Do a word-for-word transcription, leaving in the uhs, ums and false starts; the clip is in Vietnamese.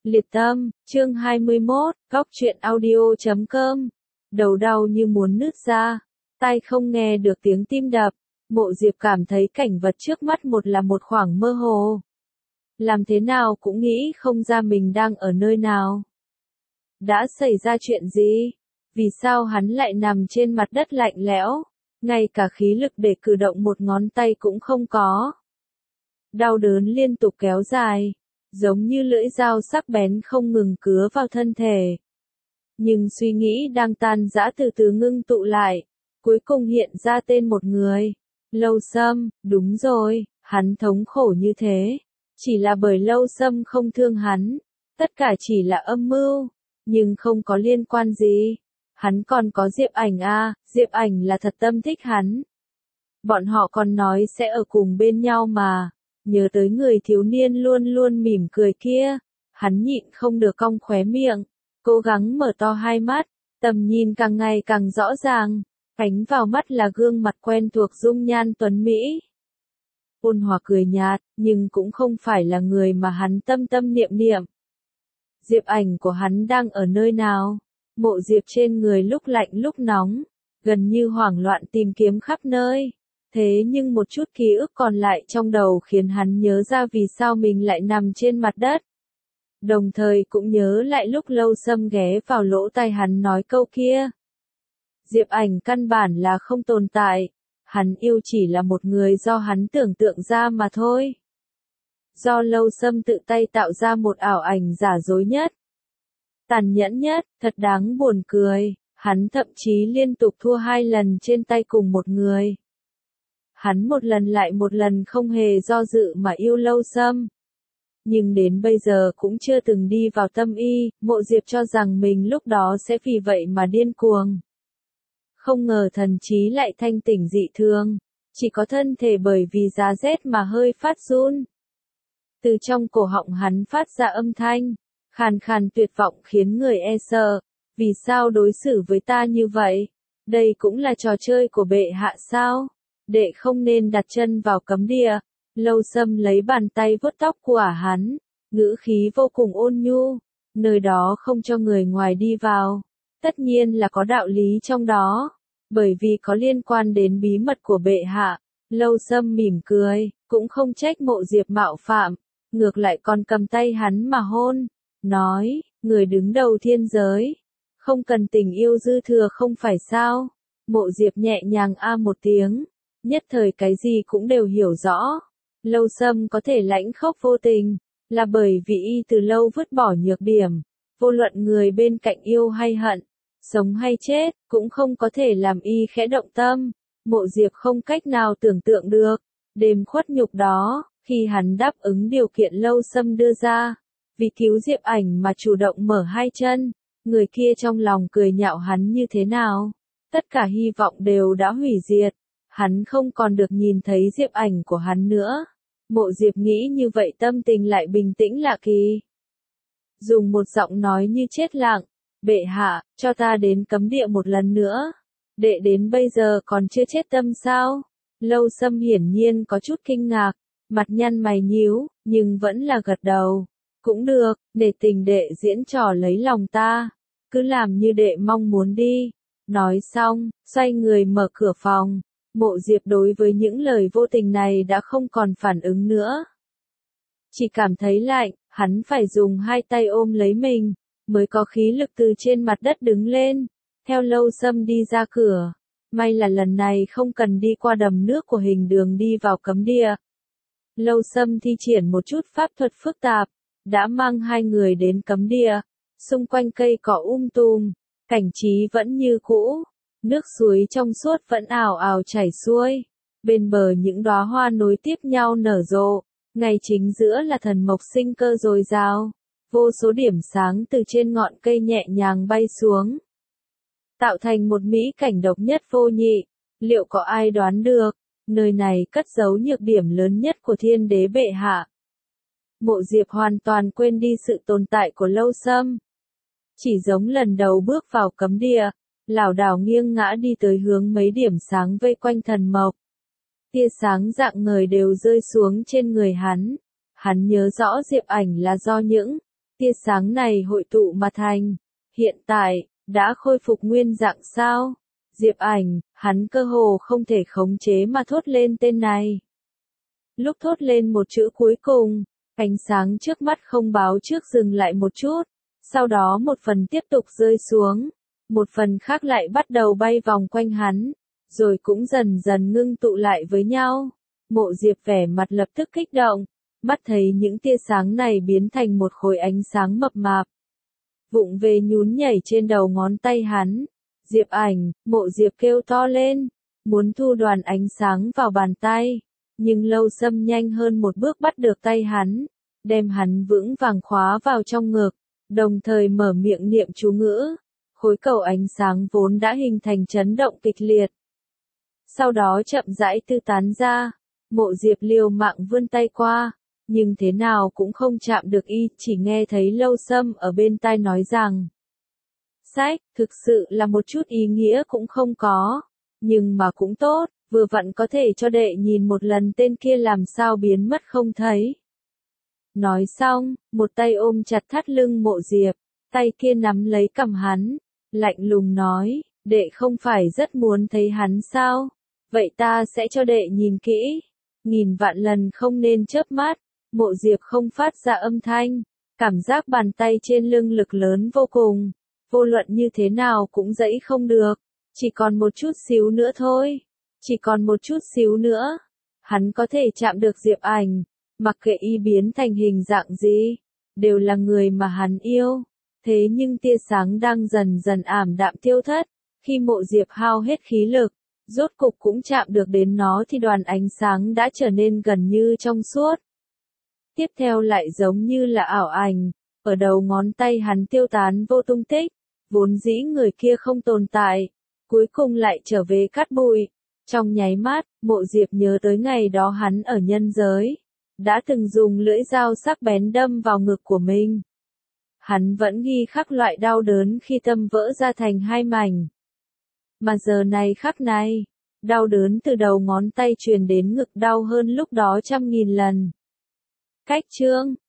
Liệt tâm, chương hai mươi mốt, góc truyện audio chấm com. Đầu đau như muốn nứt ra, tai không nghe được tiếng tim đập, Mộ Diệp cảm thấy cảnh vật trước mắt một là một khoảng mơ hồ. Làm thế nào cũng nghĩ không ra mình đang ở nơi nào. Đã xảy ra chuyện gì? Vì sao hắn lại nằm trên mặt đất lạnh lẽo, ngay cả khí lực để cử động một ngón tay cũng không có. Đau đớn liên tục kéo dài, giống như lưỡi dao sắc bén không ngừng cứa vào thân thể. Nhưng suy nghĩ đang tan rã từ từ ngưng tụ lại, cuối cùng hiện ra tên một người. Lâu Sâm, đúng rồi, hắn thống khổ như thế, chỉ là bởi Lâu Sâm không thương hắn, tất cả chỉ là âm mưu, nhưng không có liên quan gì. Hắn còn có Diệp Ảnh à, Diệp Ảnh là thật tâm thích hắn. Bọn họ còn nói sẽ ở cùng bên nhau mà. Nhớ tới người thiếu niên luôn luôn mỉm cười kia, hắn nhịn không được cong khóe miệng, cố gắng mở to hai mắt, tầm nhìn càng ngày càng rõ ràng, ánh vào mắt là gương mặt quen thuộc dung nhan tuấn Mỹ. Ôn hòa cười nhạt, nhưng cũng không phải là người mà hắn tâm tâm niệm niệm. Diệp Ảnh của hắn đang ở nơi nào? Mộ Diệp trên người lúc lạnh lúc nóng, gần như hoảng loạn tìm kiếm khắp nơi. Thế nhưng một chút ký ức còn lại trong đầu khiến hắn nhớ ra vì sao mình lại nằm trên mặt đất. Đồng thời cũng nhớ lại lúc Lâu Sâm ghé vào lỗ tai hắn nói câu kia. Diệp Ảnh căn bản là không tồn tại, hắn yêu chỉ là một người do hắn tưởng tượng ra mà thôi. Do Lâu Sâm tự tay tạo ra một ảo ảnh giả dối nhất, tàn nhẫn nhất, thật đáng buồn cười, hắn thậm chí liên tục thua hai lần trên tay cùng một người. Hắn một lần lại một lần không hề do dự mà yêu Lâu Sâm. Nhưng đến bây giờ cũng chưa từng đi vào tâm y, Mộ Diệp cho rằng mình lúc đó sẽ vì vậy mà điên cuồng. Không ngờ thần trí lại thanh tỉnh dị thường, chỉ có thân thể bởi vì giá rét mà hơi phát run. Từ trong cổ họng hắn phát ra âm thanh, khàn khàn tuyệt vọng khiến người e sợ, vì sao đối xử với ta như vậy? Đây cũng là trò chơi của bệ hạ sao? Đệ không nên đặt chân vào cấm địa. Lâu Sâm lấy bàn tay vuốt tóc của hắn, ngữ khí vô cùng ôn nhu, nơi đó không cho người ngoài đi vào. Tất nhiên là có đạo lý trong đó, bởi vì có liên quan đến bí mật của bệ hạ. Lâu Sâm mỉm cười, cũng không trách Mộ Diệp mạo phạm, ngược lại còn cầm tay hắn mà hôn, nói, người đứng đầu thiên giới, không cần tình yêu dư thừa không phải sao? Mộ Diệp nhẹ nhàng a một tiếng. Nhất thời cái gì cũng đều hiểu rõ. Lâu Sâm có thể lãnh khốc vô tình, là bởi vì y từ lâu vứt bỏ nhược điểm. Vô luận người bên cạnh yêu hay hận, sống hay chết, cũng không có thể làm y khẽ động tâm. Mộ Diệp không cách nào tưởng tượng được. Đêm khuất nhục đó, khi hắn đáp ứng điều kiện Lâu Sâm đưa ra, vì cứu Diệp Ảnh mà chủ động mở hai chân, người kia trong lòng cười nhạo hắn như thế nào. Tất cả hy vọng đều đã hủy diệt. Hắn không còn được nhìn thấy Diệp Ảnh của hắn nữa. Mộ Diệp nghĩ như vậy tâm tình lại bình tĩnh lạ kỳ. Dùng một giọng nói như chết lặng, bệ hạ, cho ta đến cấm địa một lần nữa. Đệ đến bây giờ còn chưa chết tâm sao? Lâu Sâm hiển nhiên có chút kinh ngạc, mặt nhăn mày nhíu, nhưng vẫn là gật đầu. Cũng được, để tình đệ diễn trò lấy lòng ta. Cứ làm như đệ mong muốn đi. Nói xong, xoay người mở cửa phòng. Mộ Diệp đối với những lời vô tình này đã không còn phản ứng nữa. Chỉ cảm thấy lạnh, hắn phải dùng hai tay ôm lấy mình, mới có khí lực từ trên mặt đất đứng lên, theo Lâu Sâm đi ra cửa. May là lần này không cần đi qua đầm nước của hình đường đi vào cấm địa. Lâu Sâm thi triển một chút pháp thuật phức tạp, đã mang hai người đến cấm địa. Xung quanh cây cỏ um tùm, cảnh trí vẫn như cũ. Nước suối trong suốt vẫn ào ào chảy xuôi, bên bờ những đóa hoa nối tiếp nhau nở rộ, ngay chính giữa là thần mộc sinh cơ dồi dào, vô số điểm sáng từ trên ngọn cây nhẹ nhàng bay xuống, tạo thành một mỹ cảnh độc nhất vô nhị. Liệu có ai đoán được, nơi này cất giấu nhược điểm lớn nhất của thiên đế bệ hạ? Mộ Diệp hoàn toàn quên đi sự tồn tại của Lâu Sâm. Chỉ giống lần đầu bước vào cấm địa, lảo đảo nghiêng ngã đi tới hướng mấy điểm sáng vây quanh thần mộc. Tia sáng rạng ngời đều rơi xuống trên người hắn. Hắn nhớ rõ Diệp Ảnh là do những Tia sáng này hội tụ mà thành, hiện tại, đã khôi phục nguyên dạng sao? Diệp Ảnh, hắn cơ hồ không thể khống chế mà thốt lên tên này. Lúc thốt lên một chữ cuối cùng, ánh sáng trước mắt không báo trước dừng lại một chút, sau đó một phần tiếp tục rơi xuống, một phần khác lại bắt đầu bay vòng quanh hắn, rồi cũng dần dần ngưng tụ lại với nhau. Mộ Diệp vẻ mặt lập tức kích động, mắt thấy những tia sáng này biến thành một khối ánh sáng mập mạp. Vụng về nhún nhảy trên đầu ngón tay hắn. Diệp Ảnh, Mộ Diệp kêu to lên, muốn thu đoàn ánh sáng vào bàn tay, nhưng Lâu Sâm nhanh hơn một bước bắt được tay hắn, đem hắn vững vàng khóa vào trong ngực, đồng thời mở miệng niệm chú ngữ. Khối cầu ánh sáng vốn đã hình thành chấn động kịch liệt. Sau đó chậm rãi tư tán ra, Mộ Diệp liều mạng vươn tay qua, nhưng thế nào cũng không chạm được y, chỉ nghe thấy Lâu Sâm ở bên tai nói rằng: Sách, thực sự là một chút ý nghĩa cũng không có, nhưng mà cũng tốt, vừa vặn có thể cho đệ nhìn một lần tên kia làm sao biến mất không thấy. Nói xong, một tay ôm chặt thắt lưng Mộ Diệp, tay kia nắm lấy cằm hắn, lạnh lùng nói: Đệ không phải rất muốn thấy hắn sao? Vậy ta sẽ cho đệ nhìn kỹ, nghìn vạn lần không nên chớp mắt. Mộ Diệp không phát ra âm thanh, cảm giác bàn tay trên lưng lực lớn vô cùng, vô luận như thế nào cũng dẫy không được, chỉ còn một chút xíu nữa thôi, chỉ còn một chút xíu nữa, hắn có thể chạm được Diệp Ảnh, mặc kệ y biến thành hình dạng gì, đều là người mà hắn yêu. Thế nhưng tia sáng đang dần dần ảm đạm tiêu thất, khi Mộ Diệp hao hết khí lực, rốt cục cũng chạm được đến nó thì đoàn ánh sáng đã trở nên gần như trong suốt. Tiếp theo lại giống như là ảo ảnh, ở đầu ngón tay hắn tiêu tán vô tung tích, vốn dĩ người kia không tồn tại, cuối cùng lại trở về cát bụi. Trong nháy mắt, Mộ Diệp nhớ tới ngày đó hắn ở nhân giới, đã từng dùng lưỡi dao sắc bén đâm vào ngực của mình. Hắn vẫn ghi khắc loại đau đớn khi tâm vỡ ra thành hai mảnh. Mà giờ này khắc này, đau đớn từ đầu ngón tay truyền đến ngực đau hơn lúc đó trăm nghìn lần. Cách chương